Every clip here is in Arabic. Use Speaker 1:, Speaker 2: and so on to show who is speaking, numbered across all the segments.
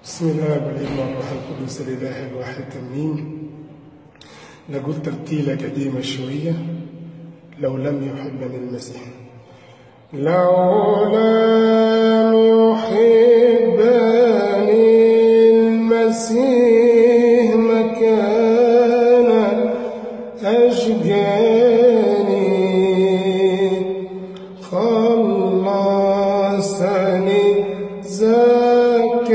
Speaker 1: بسم الله والابن والروح القدس الإله الواحد آمين. نقول ترتيلة قديمة شوية. لو لم يحبني المسيح، لو لم يحبني المسيح ما كان أشجاني، خلصني ذاك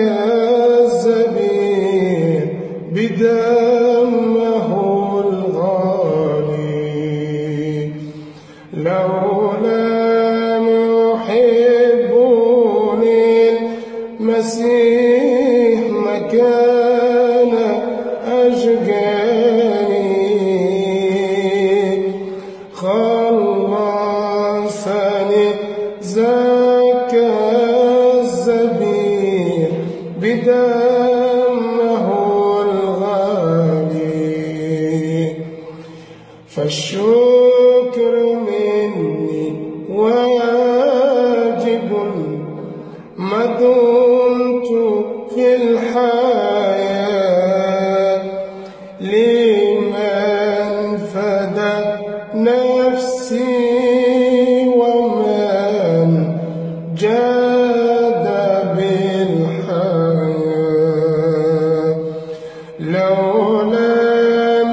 Speaker 1: الزبير بدمه الغالي. لو لم يحبني المسيح ما كان أشجاني، خلصني ذاك الزبير بدمه الغالي. فالشكر مني واجب ما دمت في الحياة، لمن فدى نفسي ومن جاد بالحياة. لو لم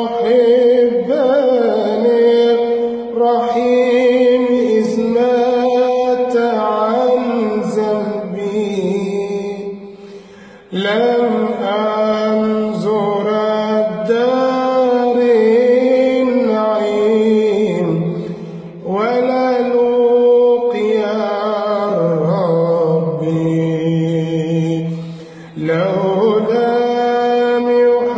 Speaker 1: يحبني الرحيم إذ مات عن ذنبي، لم أنظر الدار النعيم ولا لقيا ربي. لو لم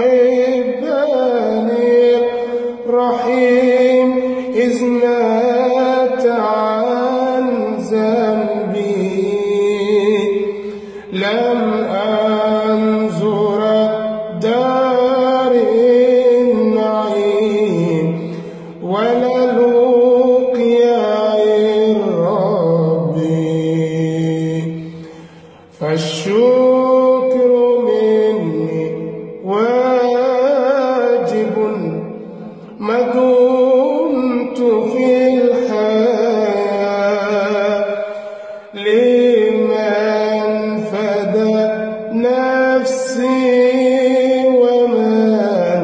Speaker 1: يحبني الرحيم إذ مات عن ذنبي، لم أنظر دار النعيم ولا لقيا ربي. فالشكر مني واجب ما دمت في الحياة، لمن فدى نفسي ومن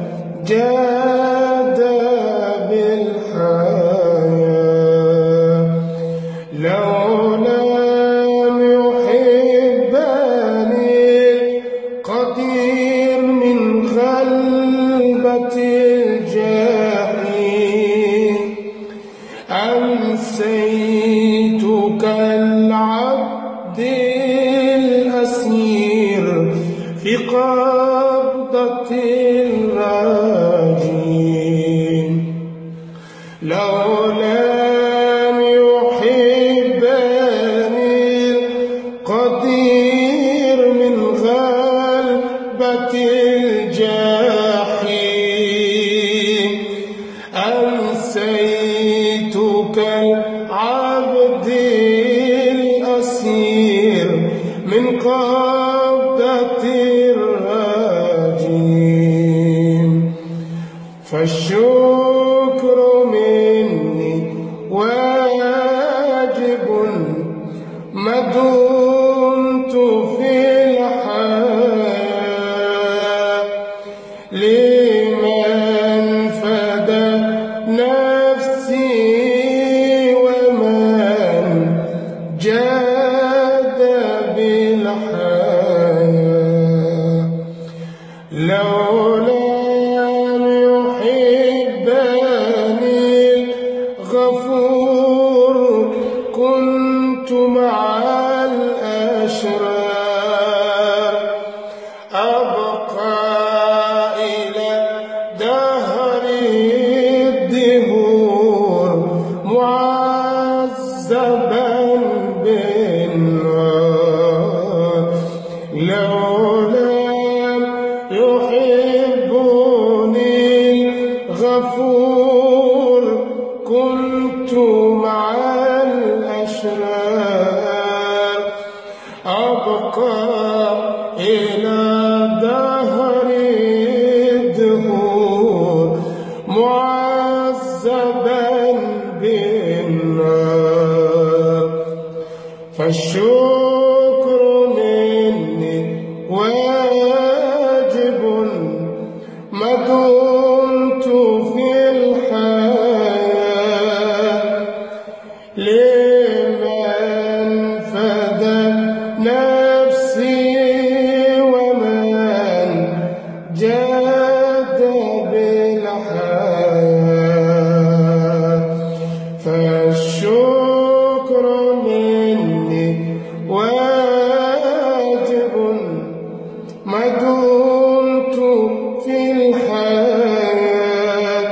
Speaker 1: جاد بالحياة. لو لم يحبني القدير من غلبة الجحيم، أنسيتك العبد الأسير في قبضة الراجين. لو لم يحبني القدير من غلبة الجحيم، أنسيتك العبد الأسير من قبضة الراجين. فالشكر مني واجب ما دمت في الحياة، لمن فدى نفسي ومن جاد بالحياة. لو لم يحبني الغفور كنت مع الأشرار، أبقى إلى دهر الدهور معذبا بالنار. لو لم يحبني الغفور كنت مع الأشرار، أبقى إلى دهر الدهور معذبا بالنار. فالشكر مني واجب ما دمت في الحياة، لمن فدى نفسي ومن جاد بالحياة. فالشكر مني واجب ما دمت في الحياة،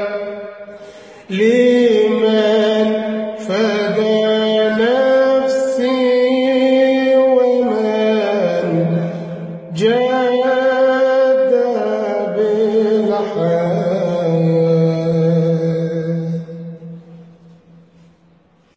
Speaker 1: لمن فدى نفسي ومن جاد بالحياة.